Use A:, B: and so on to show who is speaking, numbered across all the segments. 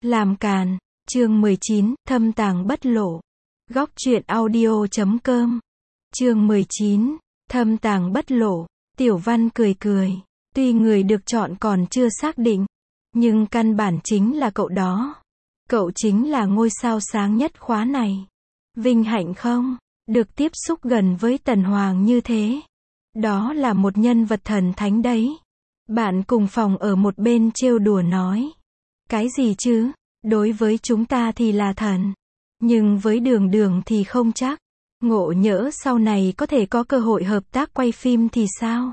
A: Làm càn, chương 19, thâm tàng bất lộ. Góc truyện audio.com. Chương 19, thâm tàng bất lộ. Tiểu Văn cười cười, tuy người được chọn còn chưa xác định, nhưng căn bản chính là cậu đó. Cậu chính là ngôi sao sáng nhất khóa này. Vinh hạnh không? Được tiếp xúc gần với Tần Hoàng như thế. Đó là một nhân vật thần thánh đấy. Bạn cùng phòng ở một bên trêu đùa nói. Cái gì chứ? Đối với chúng ta thì là thần. Nhưng với Đường Đường thì không chắc. Ngộ nhỡ sau này có thể có cơ hội hợp tác quay phim thì sao?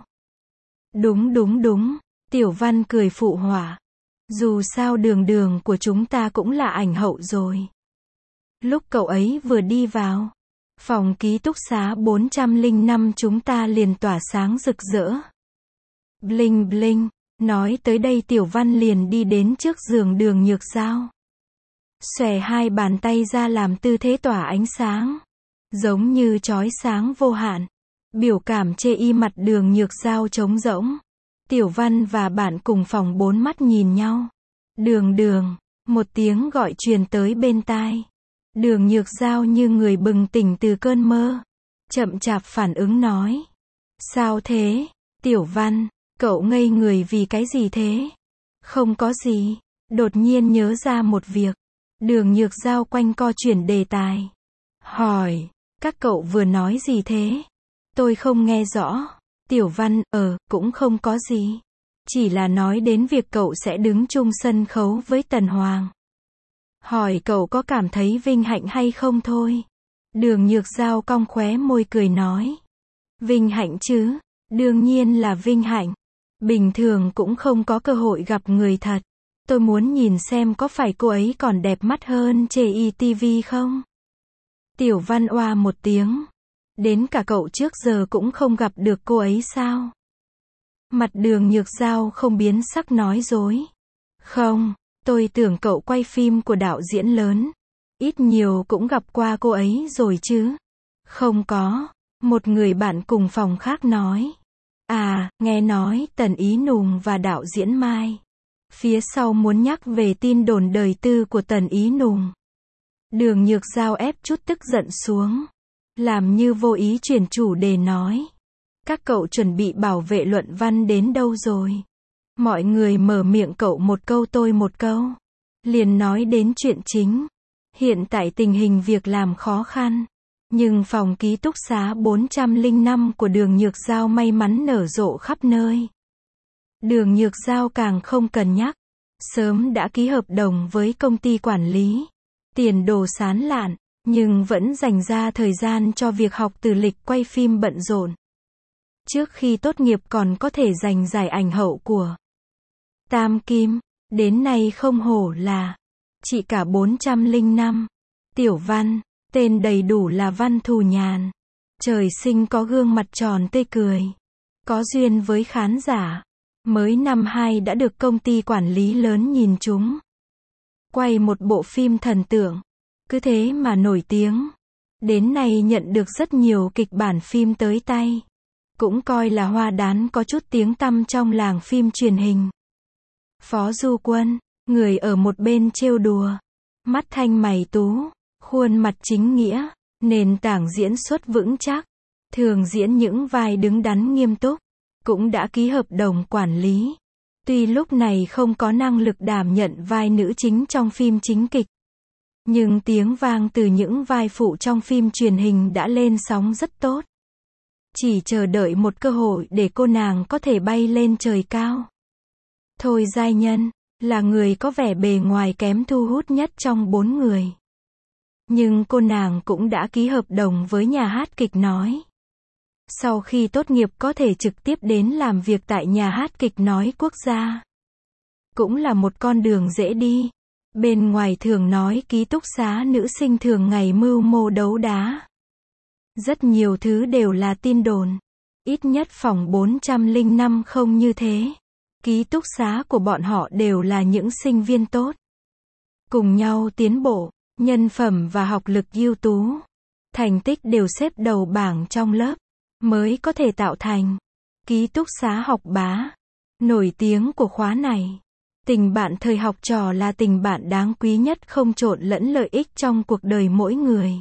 A: Đúng. Tiểu Văn cười phụ họa. Dù sao Đường Đường của chúng ta cũng là ảnh hậu rồi. Lúc cậu ấy vừa đi vào phòng ký túc xá 405 chúng ta liền tỏa sáng rực rỡ. Bling bling. Nói tới đây Tiểu Văn liền đi đến trước giường Đường Nhược Giao. Xòe hai bàn tay ra làm tư thế tỏa ánh sáng. Giống như chói sáng vô hạn. Biểu cảm chê y mặt Đường Nhược Giao trống rỗng. Tiểu Văn và bạn cùng phòng bốn mắt nhìn nhau. Đường Đường. Một tiếng gọi truyền tới bên tai. Đường Nhược Giao như người bừng tỉnh từ cơn mơ. Chậm chạp phản ứng nói. Sao thế? Tiểu Văn. Cậu ngây người vì cái gì thế? Không có gì. Đột nhiên nhớ ra một việc. Đường Nhược Giao quanh co chuyển đề tài. Hỏi. Các cậu vừa nói gì thế? Tôi không nghe rõ. Tiểu Văn. Cũng không có gì. Chỉ là nói đến việc cậu sẽ đứng chung sân khấu với Tần Hoàng. Hỏi cậu có cảm thấy vinh hạnh hay không thôi. Đường Nhược Giao cong khóe môi cười nói. Vinh hạnh chứ. Đương nhiên là vinh hạnh. Bình thường cũng không có cơ hội gặp người thật. Tôi muốn nhìn xem có phải cô ấy còn đẹp mắt hơn trên TV không? Tiểu Văn oa một tiếng. Đến cả cậu trước giờ cũng không gặp được cô ấy sao? Mặt Đường Nhược Giao không biến sắc nói dối. Không, tôi tưởng cậu quay phim của đạo diễn lớn. Ít nhiều cũng gặp qua cô ấy rồi chứ. Không có. Một người bạn cùng phòng khác nói. À, nghe nói Tần Ý Nùng và đạo diễn Mai. Phía sau muốn nhắc về tin đồn đời tư của Tần Ý Nùng. Đường Nhược Giao ép chút tức giận xuống. Làm như vô ý chuyển chủ đề nói. Các cậu chuẩn bị bảo vệ luận văn đến đâu rồi? Mọi người mở miệng cậu một câu tôi một câu. Liền nói đến chuyện chính. Hiện tại tình hình việc làm khó khăn. Nhưng phòng ký túc xá 405 của Đường Nhược Giao may mắn nở rộ khắp nơi. Đường Nhược Giao càng không cần nhắc. Sớm đã ký hợp đồng với công ty quản lý. Tiền đồ sán lạn, nhưng vẫn dành ra thời gian cho việc học từ lịch quay phim bận rộn. Trước khi tốt nghiệp còn có thể giành giải ảnh hậu của Tam Kim. Đến nay không hổ là chị cả 405. Tiểu Văn. Tên đầy đủ là Văn Thù Nhàn. Trời sinh có gương mặt tròn tươi cười. Có duyên với khán giả. Mới năm 2 đã được công ty quản lý lớn nhìn trúng. Quay một bộ phim thần tượng. Cứ thế mà nổi tiếng. Đến nay nhận được rất nhiều kịch bản phim tới tay. Cũng coi là hoa đán có chút tiếng tăm trong làng phim truyền hình. Phó Du Quân. Người ở một bên trêu đùa. Mắt thanh mày tú. Khuôn mặt chính nghĩa, nền tảng diễn xuất vững chắc, thường diễn những vai đứng đắn nghiêm túc, cũng đã ký hợp đồng quản lý. Tuy lúc này không có năng lực đảm nhận vai nữ chính trong phim chính kịch, nhưng tiếng vang từ những vai phụ trong phim truyền hình đã lên sóng rất tốt. Chỉ chờ đợi một cơ hội để cô nàng có thể bay lên trời cao. Thôi giai nhân, là người có vẻ bề ngoài kém thu hút nhất trong 4 người. Nhưng cô nàng cũng đã ký hợp đồng với nhà hát kịch nói. Sau khi tốt nghiệp có thể trực tiếp đến làm việc tại nhà hát kịch nói quốc gia. Cũng là một con đường dễ đi. Bên ngoài thường nói ký túc xá nữ sinh thường ngày mưu mô đấu đá. Rất nhiều thứ đều là tin đồn. Ít nhất phòng 405 không như thế. Ký túc xá của bọn họ đều là những sinh viên tốt. Cùng nhau tiến bộ. Nhân phẩm và học lực ưu tú. Thành tích đều xếp đầu bảng trong lớp. Mới có thể tạo thành ký túc xá học bá. Nổi tiếng của khóa này. Tình bạn thời học trò là tình bạn đáng quý nhất, không trộn lẫn lợi ích trong cuộc đời mỗi người.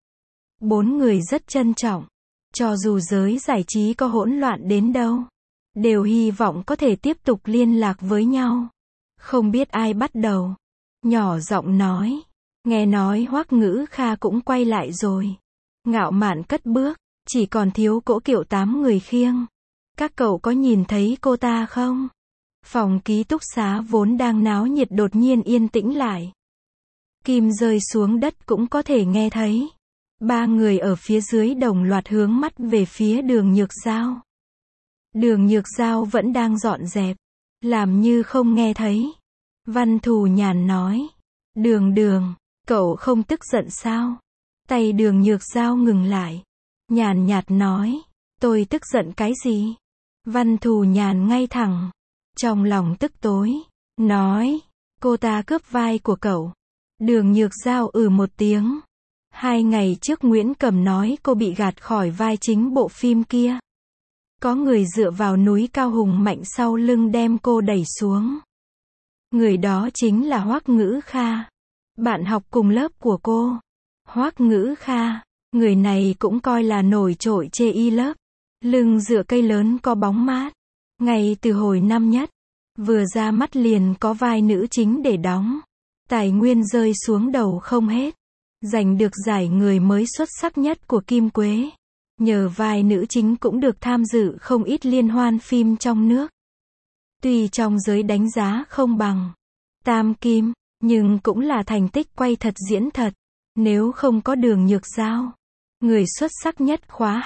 A: 4 người rất trân trọng. Cho dù giới giải trí có hỗn loạn đến đâu, đều hy vọng có thể tiếp tục liên lạc với nhau. Không biết ai bắt đầu. Nhỏ giọng nói. Nghe nói Hoắc Ngữ Kha cũng quay lại rồi. Ngạo mạn cất bước. Chỉ còn thiếu cỗ kiệu 8 người khiêng. Các cậu có nhìn thấy cô ta không? Phòng ký túc xá vốn đang náo nhiệt đột nhiên yên tĩnh lại. Kim rơi xuống đất cũng có thể nghe thấy. 3 người ở phía dưới đồng loạt hướng mắt về phía Đường Nhược Giao. Đường Nhược Giao vẫn đang dọn dẹp. Làm như không nghe thấy. Văn Thù Nhàn nói. Đường, cậu không tức giận sao? Tay Đường Nhược Giao ngừng lại. Nhàn nhạt nói. Tôi tức giận cái gì? Văn Thù Nhàn ngay thẳng. Trong lòng tức tối. Nói. Cô ta cướp vai của cậu. Đường Nhược Giao một tiếng. 2 ngày trước Nguyễn Cầm nói cô bị gạt khỏi vai chính bộ phim kia. Có người dựa vào núi cao hùng mạnh sau lưng đem cô đẩy xuống. Người đó chính là Hoắc Ngữ Kha. Bạn học cùng lớp của cô. Hoắc Ngữ Kha. Người này cũng coi là nổi trội chê y lớp. Lưng dựa cây lớn có bóng mát. Ngay từ hồi năm nhất. Vừa ra mắt liền có vai nữ chính để đóng. Tài nguyên rơi xuống đầu không hết. Giành được giải người mới xuất sắc nhất của Kim Quế. Nhờ vai nữ chính cũng được tham dự không ít liên hoan phim trong nước. Tuy trong giới đánh giá không bằng Tam Kim, nhưng cũng là thành tích quay thật diễn thật. Nếu không có Đường Nhược Giao, người xuất sắc nhất khóa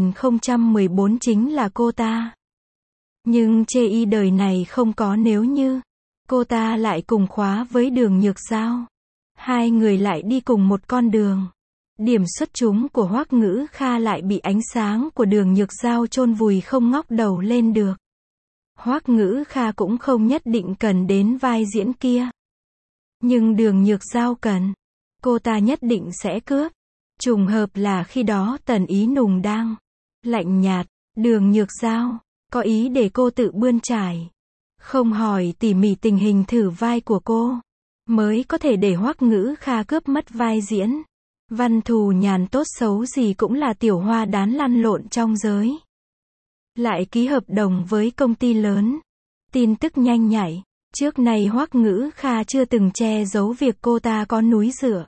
A: 2014 chính là cô ta. Nhưng chê y đời này không có nếu như. Cô ta lại cùng khóa với Đường Nhược Giao. 2 người lại đi cùng một con đường. Điểm xuất chúng của Hoắc Ngữ Kha lại bị ánh sáng của Đường Nhược Giao chôn vùi không ngóc đầu lên được. Hoắc Ngữ Kha cũng không nhất định cần đến vai diễn kia. Nhưng Đường Nhược Giao cần. Cô ta nhất định sẽ cướp. Trùng hợp là khi đó Tần Ý Nùng đang lạnh nhạt. Đường Nhược Giao có ý để cô tự bươn trải. Không hỏi tỉ mỉ tình hình thử vai của cô. Mới có thể để Hoắc Ngữ Kha cướp mất vai diễn. Văn Thù Nhàn tốt xấu gì cũng là tiểu hoa đán lăn lộn trong giới. Lại ký hợp đồng với công ty lớn. Tin tức nhanh nhạy. Trước này Hoắc Ngữ Kha chưa từng che giấu việc cô ta có núi dựa.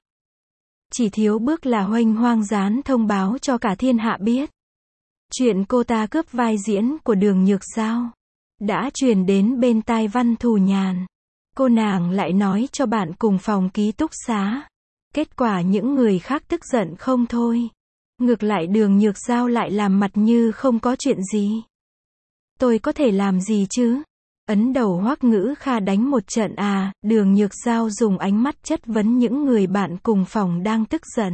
A: Chỉ thiếu bước là huênh hoang dán thông báo cho cả thiên hạ biết. Chuyện cô ta cướp vai diễn của Đường Nhược Giao đã truyền đến bên tai Văn Thù Nhàn. Cô nàng lại nói cho bạn cùng phòng ký túc xá. Kết quả những người khác tức giận không thôi. Ngược lại Đường Nhược Giao lại làm mặt như không có chuyện gì. Tôi có thể làm gì chứ? Ấn đầu Hoắc Ngữ Kha đánh một trận à? Đường Nhược Giao dùng ánh mắt chất vấn những người bạn cùng phòng đang tức giận.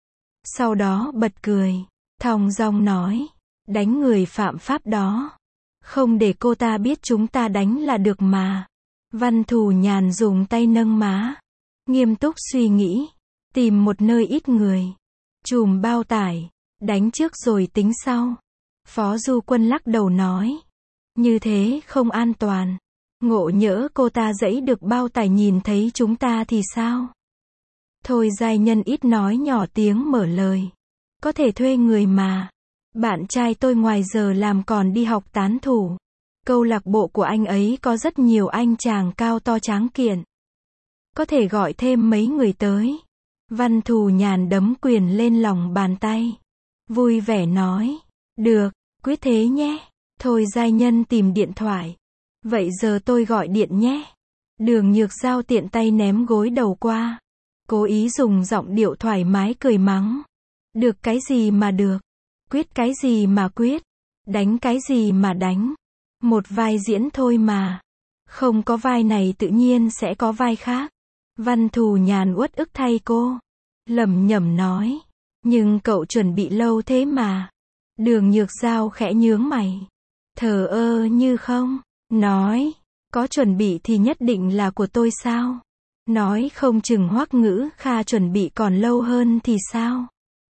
A: Sau đó bật cười. Thong dong nói. Đánh người phạm pháp đó. Không để cô ta biết chúng ta đánh là được mà. Văn Thù Nhàn dùng tay nâng má. Nghiêm túc suy nghĩ. Tìm một nơi ít người. Chùm bao tải. Đánh trước rồi tính sau. Phó Du Quân lắc đầu nói. Như thế không an toàn. Ngộ nhỡ cô ta dẫy được bao tải nhìn thấy chúng ta thì sao? Thôi giai nhân ít nói nhỏ tiếng mở lời. Có thể thuê người mà. Bạn trai tôi ngoài giờ làm còn đi học tán thủ. Câu lạc bộ của anh ấy có rất nhiều anh chàng cao to tráng kiện. Có thể gọi thêm mấy người tới. Văn Thù Nhàn đấm quyền lên lòng bàn tay. Vui vẻ nói. Được, quyết thế nhé. Thôi giai nhân tìm điện thoại. Vậy giờ tôi gọi điện nhé. Đường Nhược Giao tiện tay ném gối đầu qua. Cố ý dùng giọng điệu thoải mái cười mắng. Được cái gì mà được. Quyết cái gì mà quyết. Đánh cái gì mà đánh. Một vai diễn thôi mà. Không có vai này tự nhiên sẽ có vai khác. Văn Thù Nhàn uất ức thay cô. Lẩm nhẩm nói. Nhưng cậu chuẩn bị lâu thế mà. Đường Nhược Giao khẽ nhướng mày. Thờ ơ như không. Nói. Có chuẩn bị thì nhất định là của tôi sao? Nói không chừng Hoắc Ngữ Kha chuẩn bị còn lâu hơn thì sao?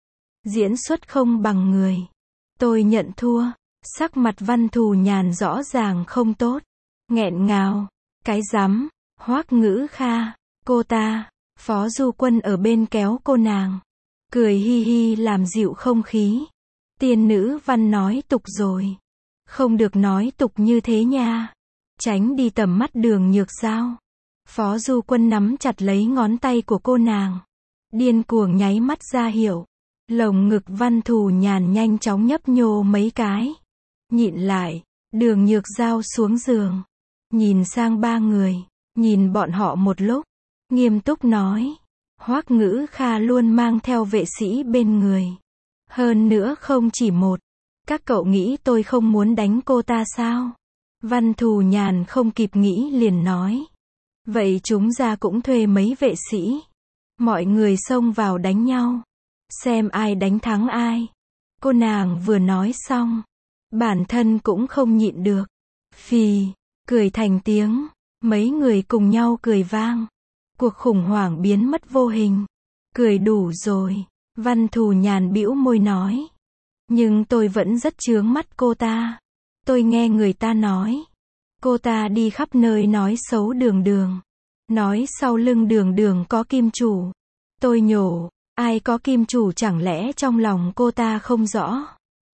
A: Diễn xuất không bằng người. Tôi nhận thua. Sắc mặt Văn Thù Nhàn rõ ràng không tốt. Nghẹn ngào. Cái rắm, Hoắc Ngữ Kha, cô ta. Phó Du Quân ở bên kéo cô nàng. Cười hi hi làm dịu không khí. Tiên nữ văn nói tục rồi. Không được nói tục như thế nha. Tránh đi tầm mắt Đường Nhược Giao. Phó Du Quân nắm chặt lấy ngón tay của cô nàng. Điên cuồng nháy mắt ra hiệu. Lồng ngực Văn Thù Nhàn nhanh chóng nhấp nhô mấy cái. Nhịn lại, Đường Nhược Giao xuống giường. Nhìn sang ba người. Nhìn bọn họ một lúc. Nghiêm túc nói. Hoắc Ngữ Kha luôn mang theo vệ sĩ bên người. Hơn nữa không chỉ một. Các cậu nghĩ tôi không muốn đánh cô ta sao? Văn Thù Nhàn không kịp nghĩ liền nói. Vậy chúng ra cũng thuê mấy vệ sĩ. Mọi người xông vào đánh nhau. Xem ai đánh thắng ai. Cô nàng vừa nói xong. Bản thân cũng không nhịn được. Phì, cười thành tiếng. Mấy người cùng nhau cười vang. Cuộc khủng hoảng biến mất vô hình. Cười đủ rồi. Văn Thù Nhàn bĩu môi nói. Nhưng tôi vẫn rất chướng mắt cô ta. Tôi nghe người ta nói. Cô ta đi khắp nơi nói xấu Đường Đường. Nói sau lưng Đường Đường có kim chủ. Tôi nhổ. Ai có kim chủ chẳng lẽ trong lòng cô ta không rõ.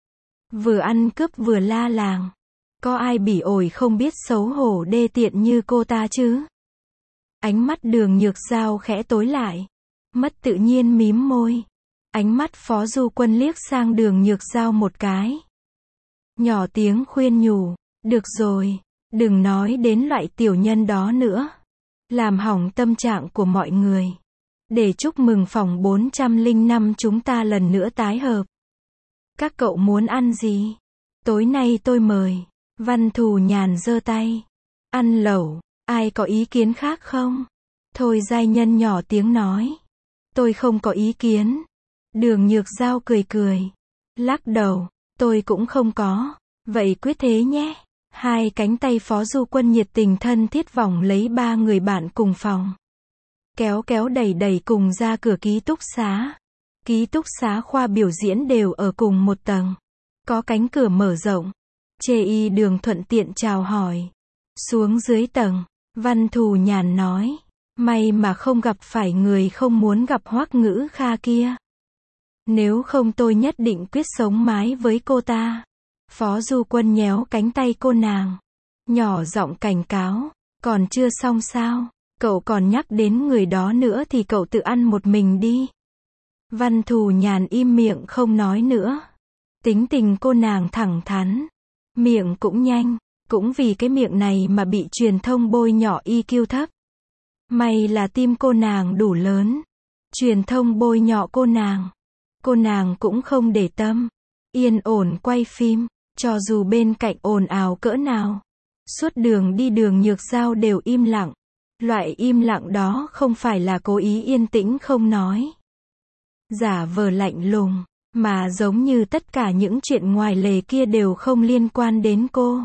A: Vừa ăn cướp vừa la làng. Có ai bỉ ổi không biết xấu hổ đê tiện như cô ta chứ? Ánh mắt Đường Nhược Giao khẽ tối lại. Mất tự nhiên mím môi. Ánh mắt Phó Du Quân liếc sang Đường Nhược Giao một cái. Nhỏ tiếng khuyên nhủ. Được rồi. Đừng nói đến loại tiểu nhân đó nữa. Làm hỏng tâm trạng của mọi người. Để chúc mừng phòng 405 chúng ta lần nữa tái hợp. Các cậu muốn ăn gì? Tối nay tôi mời. Văn Thù Nhàn giơ tay. Ăn lẩu. Ai có ý kiến khác không? Thôi giai nhân nhỏ tiếng nói. Tôi không có ý kiến. Đường Nhược Giao cười cười. Lắc đầu. Tôi cũng không có. Vậy quyết thế nhé. Hai cánh tay Phó Du Quân nhiệt tình thân thiết vòng lấy ba người bạn cùng phòng. Kéo kéo đẩy đẩy cùng ra cửa ký túc xá. Ký túc xá khoa biểu diễn đều ở cùng một tầng. Có cánh cửa mở rộng. Chê y Đường thuận tiện chào hỏi. Xuống dưới tầng. Văn Thù Nhàn nói. May mà không gặp phải người không muốn gặp Hoắc Ngữ Kha kia. Nếu không tôi nhất định quyết sống mái với cô ta. Phó Du Quân nhéo cánh tay cô nàng. Nhỏ giọng cảnh cáo. Còn chưa xong sao? Cậu còn nhắc đến người đó nữa thì cậu tự ăn một mình đi. Văn Thù Nhàn im miệng không nói nữa. Tính tình cô nàng thẳng thắn. Miệng cũng nhanh. Cũng vì cái miệng này mà bị truyền thông bôi nhọ EQ thấp. May là tim cô nàng đủ lớn. Truyền thông bôi nhọ cô nàng. Cô nàng cũng không để tâm. Yên ổn quay phim. Cho dù bên cạnh ồn ào cỡ nào. Suốt đường đi Đường Nhược Giao đều im lặng. Loại im lặng đó không phải là cố ý yên tĩnh không nói. Giả vờ lạnh lùng. Mà giống như tất cả những chuyện ngoài lề kia đều không liên quan đến cô.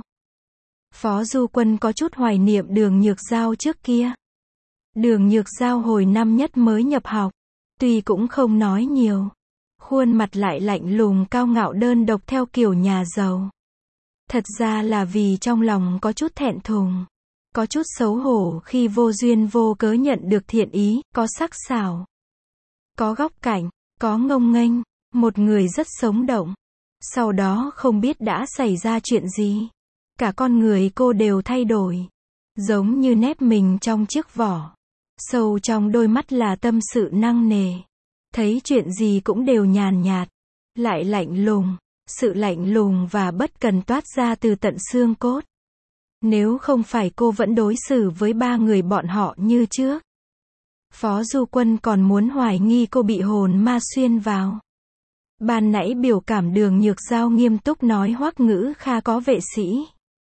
A: Phó Du Quân có chút hoài niệm Đường Nhược Giao trước kia. Đường Nhược Giao hồi năm nhất mới nhập học. Tuy cũng không nói nhiều. Khuôn mặt lại lạnh lùng cao ngạo đơn độc theo kiểu nhà giàu. Thật ra là vì trong lòng có chút thẹn thùng. Có chút xấu hổ khi vô duyên vô cớ nhận được thiện ý, có sắc sảo. Có góc cạnh, có ngông nghênh. Một người rất sống động. Sau đó không biết đã xảy ra chuyện gì. Cả con người cô đều thay đổi. Giống như nép mình trong chiếc vỏ. Sâu trong đôi mắt là tâm sự nặng nề. Thấy chuyện gì cũng đều nhàn nhạt. Lại lạnh lùng. Sự lạnh lùng và bất cần toát ra từ tận xương cốt. Nếu không phải cô vẫn đối xử với ba người bọn họ như trước. Phó Du Quân còn muốn hoài nghi cô bị hồn ma xuyên vào. Ban nãy biểu cảm Đường Nhược Giao nghiêm túc nói Hoắc Ngữ Kha có vệ sĩ.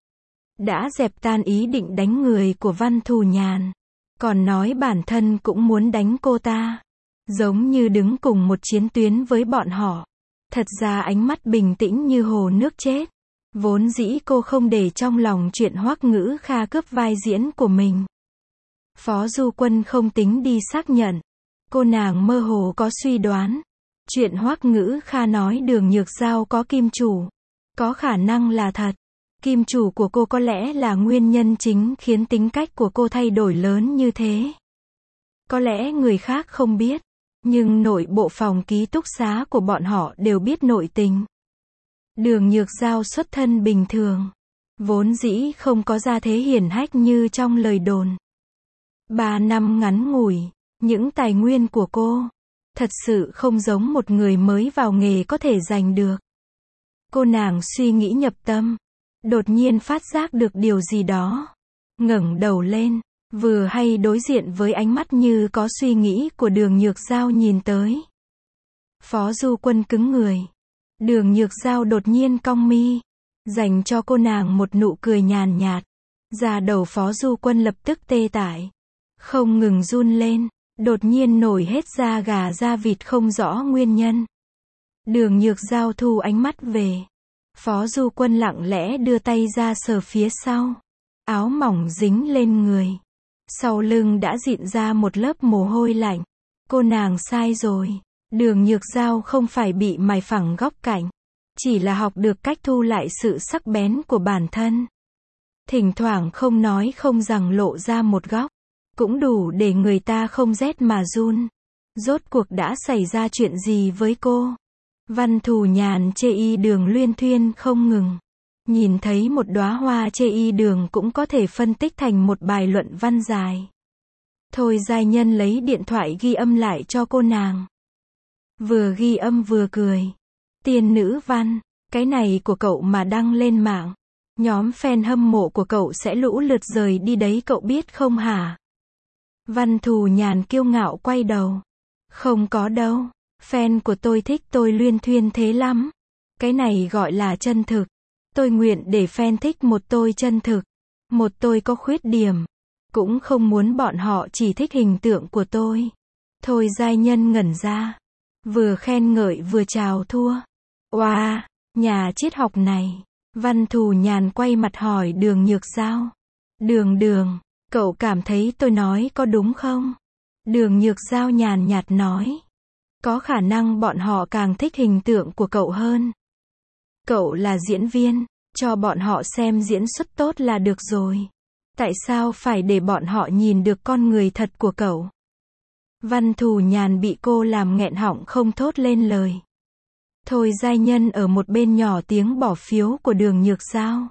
A: Đã dẹp tan ý định đánh người của Văn Thù Nhàn. Còn nói bản thân cũng muốn đánh cô ta. Giống như đứng cùng một chiến tuyến với bọn họ. Thật ra ánh mắt bình tĩnh như hồ nước chết. Vốn dĩ cô không để trong lòng chuyện Hoắc Ngữ Kha cướp vai diễn của mình. Phó Du Quân không tính đi xác nhận. Cô nàng mơ hồ có suy đoán. Chuyện Hoắc Ngữ Kha nói Đường Nhược Giao có kim chủ. Có khả năng là thật. Kim chủ của cô có lẽ là nguyên nhân chính khiến tính cách của cô thay đổi lớn như thế. Có lẽ người khác không biết, nhưng nội bộ phòng ký túc xá của bọn họ đều biết nội tình. Đường Nhược Giao xuất thân bình thường, vốn dĩ không có gia thế hiển hách như trong lời đồn. 3 năm ngắn ngủi, những tài nguyên của cô, thật sự không giống một người mới vào nghề có thể giành được. Cô nàng suy nghĩ nhập tâm, đột nhiên phát giác được điều gì đó. Ngẩng đầu lên, vừa hay đối diện với ánh mắt như có suy nghĩ của Đường Nhược Giao nhìn tới. Phó Du Quân cứng người. Đường Nhược Giao đột nhiên cong mi, dành cho cô nàng một nụ cười nhàn nhạt. Da đầu Phó Du Quân lập tức tê tải, không ngừng run lên, đột nhiên nổi hết da gà da vịt không rõ nguyên nhân. Đường Nhược Giao thu ánh mắt về. Phó Du Quân lặng lẽ đưa tay ra sờ phía sau. Áo mỏng dính lên người. Sau lưng đã dịn ra một lớp mồ hôi lạnh. Cô nàng sai rồi. Đường Nhược Giao không phải bị mài phẳng góc cạnh, chỉ là học được cách thu lại sự sắc bén của bản thân. Thỉnh thoảng không nói không rằng lộ ra một góc, cũng đủ để người ta không rét mà run. Rốt cuộc đã xảy ra chuyện gì với cô? Văn Thù Nhàn chê y Đường luyên thuyên không ngừng. Nhìn thấy một đóa hoa chê y Đường cũng có thể phân tích thành một bài luận văn dài. Thôi giai nhân lấy điện thoại ghi âm lại cho cô nàng. Vừa ghi âm vừa cười. Tiên nữ văn, cái này của cậu mà đăng lên mạng, nhóm fan hâm mộ của cậu sẽ lũ lượt rời đi đấy cậu biết không hả? Văn Thù Nhàn kiêu ngạo quay đầu. Không có đâu, fan của tôi thích tôi luyên thuyên thế lắm. Cái này gọi là chân thực. Tôi nguyện để fan thích một tôi chân thực. Một tôi có khuyết điểm. Cũng không muốn bọn họ chỉ thích hình tượng của tôi. Thôi giai nhân ngẩn ra. Vừa khen ngợi vừa chào thua. Oa, nhà triết học này. Văn Thù Nhàn quay mặt hỏi Đường Nhược Giao. Đường, cậu cảm thấy tôi nói có đúng không? Đường Nhược Giao nhàn nhạt nói. Có khả năng bọn họ càng thích hình tượng của cậu hơn. Cậu là diễn viên, cho bọn họ xem diễn xuất tốt là được rồi. Tại sao phải để bọn họ nhìn được con người thật của cậu? Văn Thù Nhàn bị cô làm nghẹn họng không thốt lên lời. Thôi giai nhân ở một bên nhỏ tiếng bỏ phiếu của Đường Nhược Giao.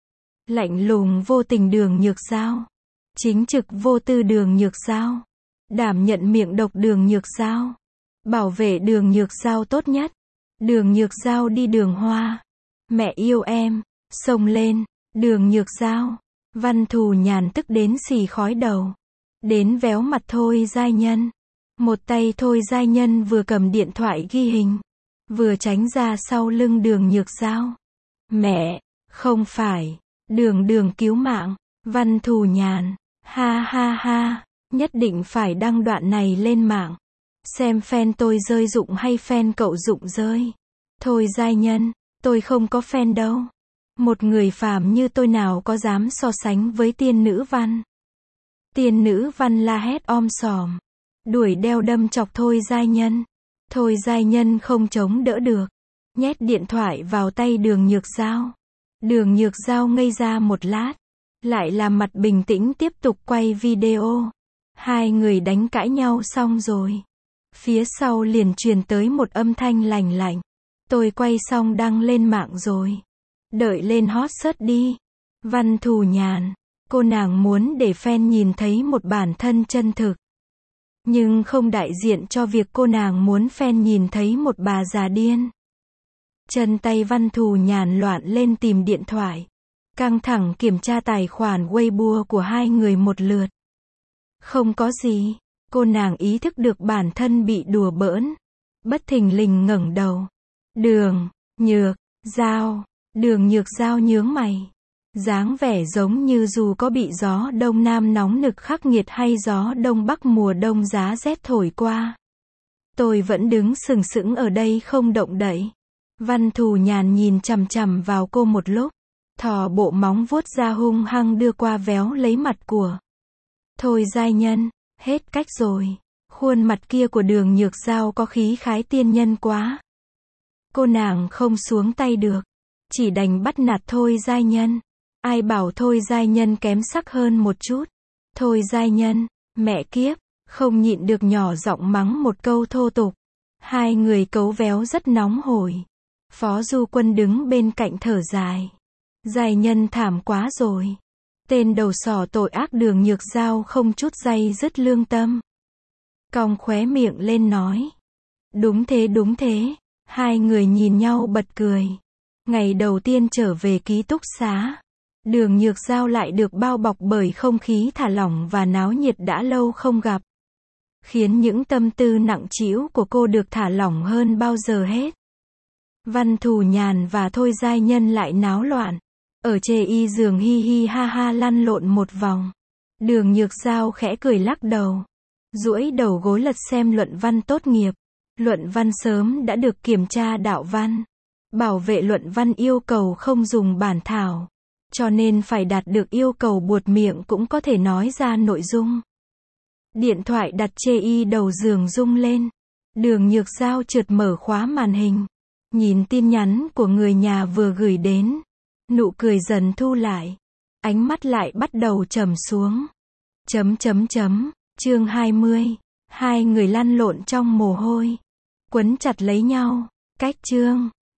A: Lạnh lùng vô tình Đường Nhược Giao. Chính trực vô tư Đường Nhược Giao. Đảm nhận miệng độc Đường Nhược Giao. Bảo vệ Đường Nhược Giao tốt nhất. Đường Nhược Giao đi đường hoa. Mẹ yêu em. Xông lên. Đường Nhược Giao. Văn Thù Nhàn tức đến xì khói đầu. Đến véo mặt Thôi giai nhân. Một tay Thôi giai nhân vừa cầm điện thoại ghi hình, vừa tránh ra sau lưng Đường Nhược Giao. Mẹ, không phải. Đường cứu mạng. Văn Thù Nhàn. Ha ha ha. Nhất định phải đăng đoạn này lên mạng. Xem fan tôi rơi rụng hay fan cậu rụng rơi. Thôi giai nhân, tôi không có fan đâu. Một người phàm như tôi nào có dám so sánh với tiên nữ văn. Tiên nữ văn la hét om sòm. Đuổi đeo đâm chọc Thôi giai nhân. Thôi giai nhân không chống đỡ được. Nhét điện thoại vào tay Đường Nhược Giao. Đường Nhược Giao ngây ra một lát. Lại làm mặt bình tĩnh tiếp tục quay video. Hai người đánh cãi nhau xong rồi. Phía sau liền truyền tới một âm thanh lành lạnh. Tôi quay xong đăng lên mạng rồi. Đợi lên hot search đi. Văn Thù Nhàn. Cô nàng muốn để fan nhìn thấy một bản thân chân thực. Nhưng không đại diện cho việc cô nàng muốn fan nhìn thấy một bà già điên. Chân tay Văn Thù Nhàn loạn lên tìm điện thoại. Căng thẳng kiểm tra tài khoản Weibo của hai người một lượt. Không có gì. Cô nàng ý thức được bản thân bị đùa bỡn. Bất thình lình ngẩng đầu. Đường Nhược Giao. Đường Nhược Giao nhướng mày. Dáng vẻ giống như dù có bị gió đông nam nóng nực khắc nghiệt hay gió đông bắc mùa đông giá rét thổi qua. Tôi vẫn đứng sừng sững ở đây không động đậy. Văn Thù Nhàn nhìn chằm chằm vào cô một lúc. Thò bộ móng vuốt ra hung hăng đưa qua véo lấy mặt của Thôi giai nhân. Hết cách rồi. Khuôn mặt kia của Đường Nhược Giao có khí khái tiên nhân quá. Cô nàng không xuống tay được. chỉ đành bắt nạt Thôi Giai Nhân. Ai bảo Thôi Giai Nhân kém sắc hơn một chút. Thôi Giai Nhân, mẹ kiếp, không nhịn được nhỏ giọng mắng một câu thô tục. Hai người cấu véo rất nóng hổi. Phó Du Quân đứng bên cạnh thở dài. Giai Nhân thảm quá rồi. Tên đầu sỏ tội ác Đường Nhược Giao không chút day dứt lương tâm. Cong khóe miệng lên nói. Đúng thế. Hai người nhìn nhau bật cười. Ngày đầu tiên trở về ký túc xá, Đường Nhược Giao lại được bao bọc bởi không khí thả lỏng và náo nhiệt đã lâu không gặp. Khiến những tâm tư nặng trĩu của cô được thả lỏng hơn bao giờ hết. Văn Thù Nhàn và Thôi Giai Nhân lại náo loạn. Ở chê y giường hi hi ha ha lăn lộn một vòng. Đường Nhược Giao khẽ cười lắc đầu. Duỗi đầu gối lật xem luận văn tốt nghiệp. Luận văn sớm đã được kiểm tra đạo văn. Bảo vệ luận văn yêu cầu không dùng bản thảo. Cho nên phải đạt được yêu cầu buột miệng cũng có thể nói ra nội dung. Điện thoại đặt chê y đầu giường rung lên. Đường Nhược Giao trượt mở khóa màn hình. Nhìn tin nhắn của người nhà vừa gửi đến. Nụ cười dần thu lại. Ánh mắt lại bắt đầu trầm xuống. Chương 20. Hai người lăn lộn trong mồ hôi. Quấn chặt lấy nhau. Cách chương.